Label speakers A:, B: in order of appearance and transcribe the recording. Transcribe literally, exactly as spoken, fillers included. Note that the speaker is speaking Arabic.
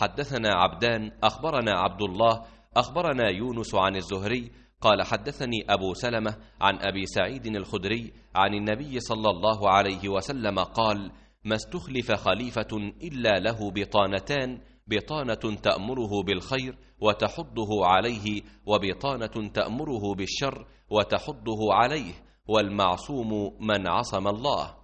A: حدثنا عبدان أخبرنا عبد الله أخبرنا يونس عن الزهري قال حدثني أبو سلمة عن أبي سعيد الخدري عن النبي صلى الله عليه وسلم قال: ما استخلف خليفة إلا له بطانتان، بطانة تأمره بالخير وتحضه عليه، وبطانة تأمره بالشر وتحضه عليه، والمعصوم من عصم الله.